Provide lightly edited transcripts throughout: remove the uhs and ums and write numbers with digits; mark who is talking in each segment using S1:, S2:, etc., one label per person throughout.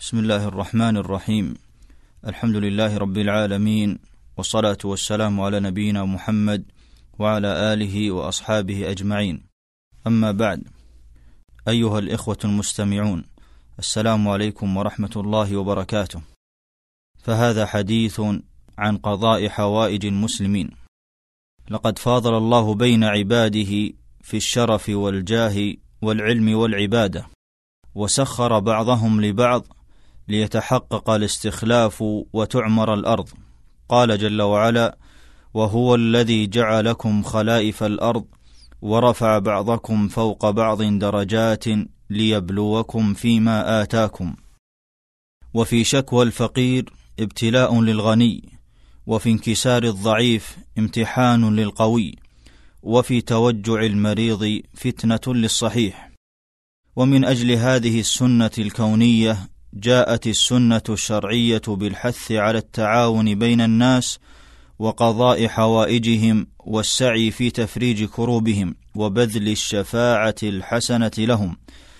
S1: بسم الله الرحمن الرحيم. الحمد لله رب العالمين، والصلاة والسلام على نبينا محمد وعلى آله وأصحابه أجمعين. أما بعد، أيها الإخوة المستمعون، السلام عليكم ورحمة الله وبركاته. فهذا حديث عن قضاء حوائج المسلمين. لقد فاضل الله بين عباده في الشرف والجاه والعلم والعبادة، وسخر بعضهم لبعض ليتحقق الاستخلاف وتعمر الأرض. قال جل وعلا: وهو الذي جعلكم خلائف الأرض ورفع بعضكم فوق بعض درجات ليبلوكم فيما آتاكم. وفي شكوى الفقير ابتلاء للغني، وفي انكسار الضعيف امتحان للقوي، وفي توجع المريض فتنة للصحيح. ومن أجل هذه السنة الكونية جاءت السنة الشرعية بالحث على التعاون بين الناس وقضاء حوائجهم والسعي في تفريج كروبهم وبذل الشفاعة الحسنة لهم،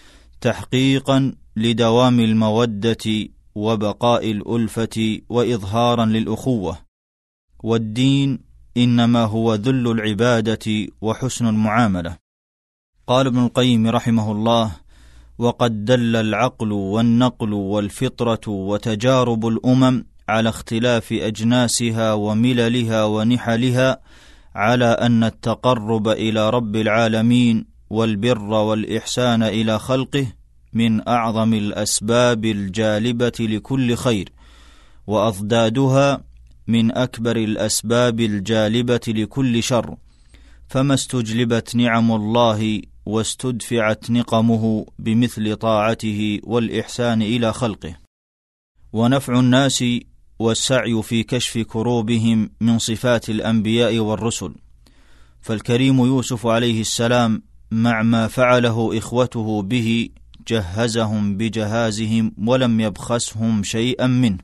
S1: تحقيقا لدوام المودة وبقاء الألفة وإظهارا للأخوة. والدين إنما هو ذل العبادة وحسن المعاملة. قال ابن القيم رحمه الله: وقد دل العقل والنقل والفطرة وتجارب الأمم على اختلاف أجناسها ومللها ونحلها على أن التقرب إلى رب العالمين والبر والإحسان إلى خلقه من أعظم الأسباب الجالبة لكل خير، وأضدادها من أكبر الأسباب الجالبة لكل شر. فما استجلبت نعم الله واستدفعت نقمه بمثل طاعته والإحسان إلى خلقه. ونفع الناس والسعي في كشف كروبهم من صفات الأنبياء والرسل. فالكريم يوسف عليه السلام مع ما فعله إخوته به جهزهم بجهازهم ولم يبخسهم شيئا منه.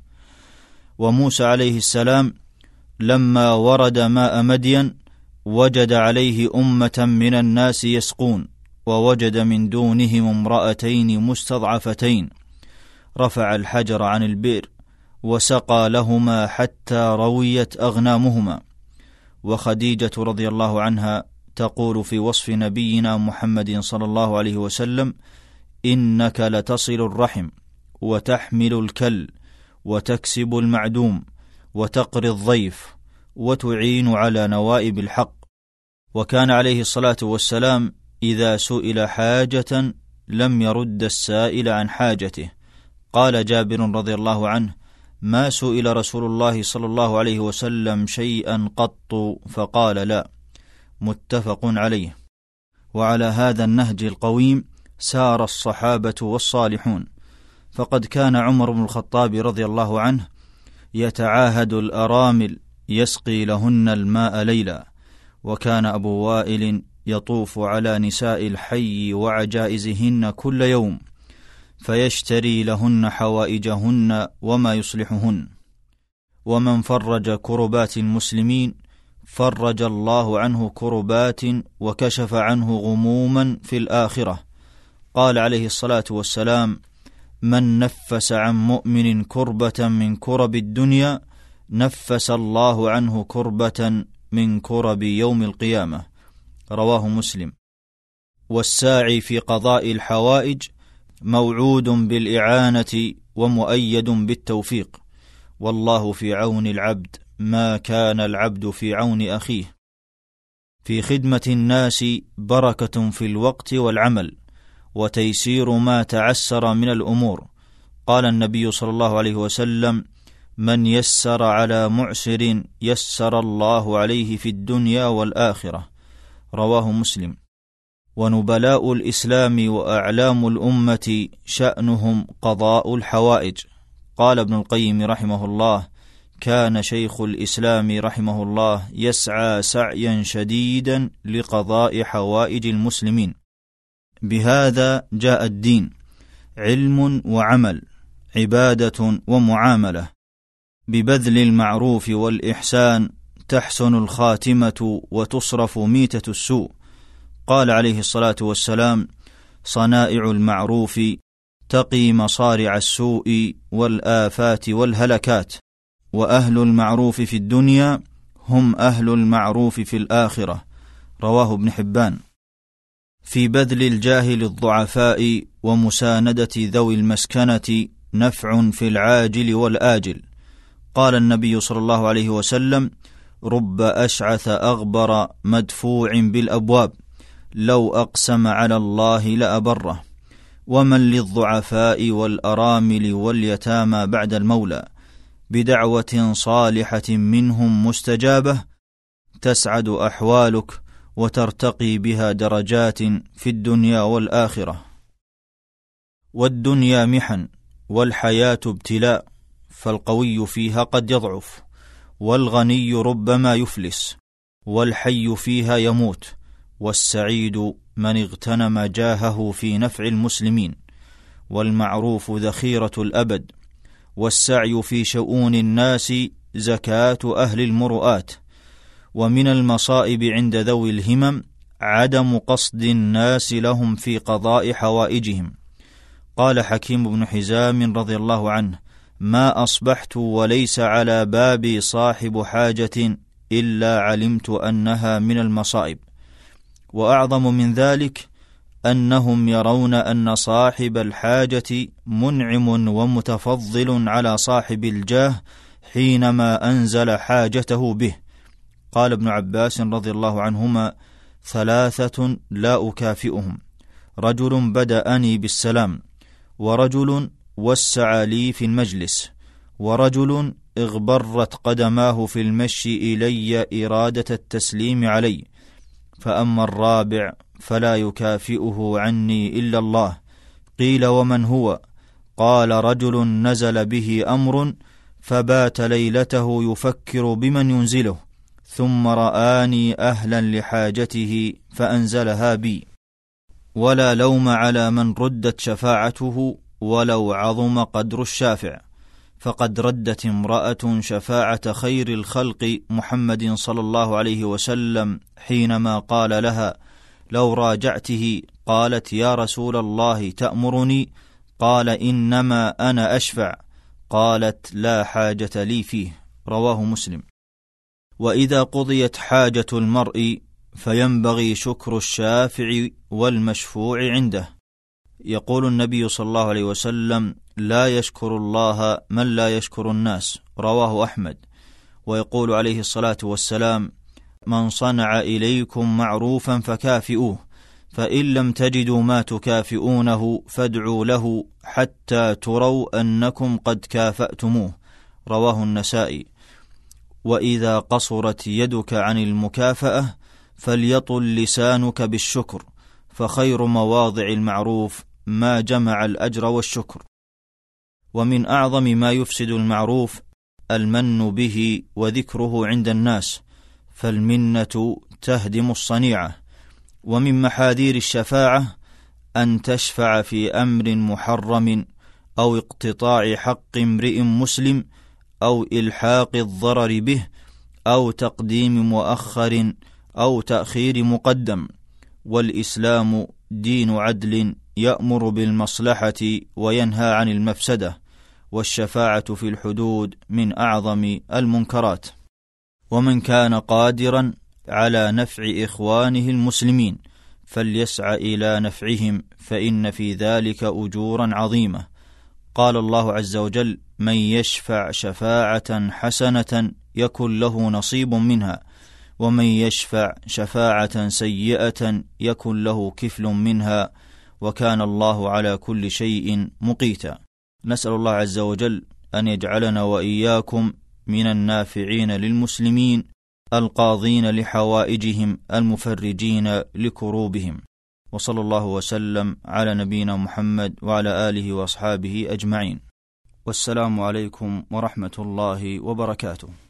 S1: وموسى عليه السلام لما ورد ماء مدين وجد عليه أمة من الناس يسقون، ووجد من دونهم امرأتين مستضعفتين، رفع الحجر عن البئر وسقى لهما حتى رويت أغنامهما. وخديجة رضي الله عنها تقول في وصف نبينا محمد صلى الله عليه وسلم: إنك لتصل الرحم وتحمل الكل وتكسب المعدوم وتقري الضيف وتعين على نوائب الحق. وكان عليه الصلاة والسلام إذا سئل حاجة لم يرد السائل عن حاجته. قال جابر رضي الله عنه: ما سئل رسول الله صلى الله عليه وسلم شيئا قط فقال لا. متفق عليه. وعلى هذا النهج القويم سار الصحابة والصالحون. فقد كان عمر بن الخطاب رضي الله عنه يتعاهد الأرامل يسقي لهن الماء ليلا، وكان أبو وائل يطوف على نساء الحي وعجائزهن كل يوم فيشتري لهن حوائجهن وما يصلحهن. ومن فرج كربات المسلمين فرج الله عنه كربات وكشف عنه غموما في الآخرة. قال عليه الصلاة والسلام: من نفس عن مؤمن كربة من كرب الدنيا نفس الله عنه كربة من كرب يوم القيامة. رواه مسلم. والساعي في قضاء الحوائج موعود بالإعانة ومؤيد بالتوفيق. والله في عون العبد ما كان العبد في عون أخيه. في خدمة الناس بركة في الوقت والعمل وتيسير ما تعسر من الأمور. قال النبي صلى الله عليه وسلم: من يسر على معسر يسر الله عليه في الدنيا والآخرة. رواه مسلم. ونبلاء الإسلام وأعلام الأمة شأنهم قضاء الحوائج. قال ابن القيم رحمه الله: كان شيخ الإسلام رحمه الله يسعى سعيا شديدا لقضاء حوائج المسلمين. بهذا جاء الدين: علم وعمل، عبادة ومعاملة. ببذل المعروف والإحسان تحسن الخاتمة وتصرف ميتة السوء. قال عليه الصلاة والسلام: صنائع المعروف تقي مصارع السوء والآفات والهلكات، وأهل المعروف في الدنيا هم أهل المعروف في الآخرة. رواه ابن حبان. في بذل الجاه للضعفاء ومساندة ذوي المسكنة نفع في العاجل والآجل. قال النبي صلى الله عليه وسلم: رب أشعث أغبر مدفوع بالأبواب لو أقسم على الله لأبره. ومن للضعفاء والأرامل واليتامى بعد المولى بدعوة صالحة منهم مستجابة تسعد أحوالك وترتقي بها درجات في الدنيا والآخرة. والدنيا محن والحياة ابتلاء، فالقوي فيها قد يضعف، والغني ربما يفلس، والحي فيها يموت، والسعيد من اغتنم جاهه في نفع المسلمين، والمعروف ذخيرة الأبد، والسعي في شؤون الناس زكاة أهل المرؤات. ومن المصائب عند ذوي الهمم عدم قصد الناس لهم في قضاء حوائجهم. قال حكيم بن حزام رضي الله عنه: ما أصبحت وليس على بابي صاحب حاجة إلا علمت أنها من المصائب. وأعظم من ذلك أنهم يرون أن صاحب الحاجة منعم ومتفضل على صاحب الجاه حينما أنزل حاجته به. قال ابن عباس رضي الله عنهما: ثلاثة لا أكافئهم: رجل بدأني بالسلام، ورجل وسع لي في المجلس، ورجل اغبرت قدماه في المشي إلي إرادة التسليم علي. فأما الرابع فلا يكافئه عني إلا الله. قيل: ومن هو؟ قال: رجل نزل به أمر فبات ليلته يفكر بمن ينزله، ثم رآني أهلا لحاجته فأنزلها بي. ولا لوم على من ردت شفاعته ولو عظم قدر الشافع، فقد ردت امرأة شفاعة خير الخلق محمد صلى الله عليه وسلم حينما قال لها: لو راجعته. قالت: يا رسول الله تأمرني؟ قال: إنما أنا أشفع. قالت: لا حاجة لي فيه. رواه مسلم. وإذا قضيت حاجة المرء فينبغي شكر الشافع والمشفوع عنده. يقول النبي صلى الله عليه وسلم: لا يشكر الله من لا يشكر الناس. رواه أحمد. ويقول عليه الصلاة والسلام: من صنع إليكم معروفا فكافئوه، فإن لم تجدوا ما تكافئونه فادعوا له حتى تروا أنكم قد كافأتموه. رواه النسائي. وإذا قصرت يدك عن المكافأة فليطل لسانك بالشكر، فخير مواضع المعروف ما جمع الأجر والشكر. ومن أعظم ما يفسد المعروف المن به وذكره عند الناس، فالمنة تهدم الصنيعة. ومن محاذير الشفاعة أن تشفع في أمر محرم أو اقتطاع حق امرئ مسلم أو إلحاق الضرر به أو تقديم مؤخر أو تأخير مقدم. والإسلام دين عدل يأمر بالمصلحة وينهى عن المفسدة، والشفاعة في الحدود من أعظم المنكرات. ومن كان قادرا على نفع إخوانه المسلمين فليسعى إلى نفعهم، فإن في ذلك أجورا عظيمة. قال الله عز وجل: من يشفع شفاعة حسنة يكن له نصيب منها، ومن يشفع شفاعة سيئة يكن له كفل منها، وكان الله على كل شيء مقيتا. نسأل الله عز وجل أن يجعلنا وإياكم من النافعين للمسلمين القاضين لحوائجهم المفرجين لكروبهم. وصلى الله وسلم على نبينا محمد وعلى آله وأصحابه أجمعين. والسلام عليكم ورحمة الله وبركاته.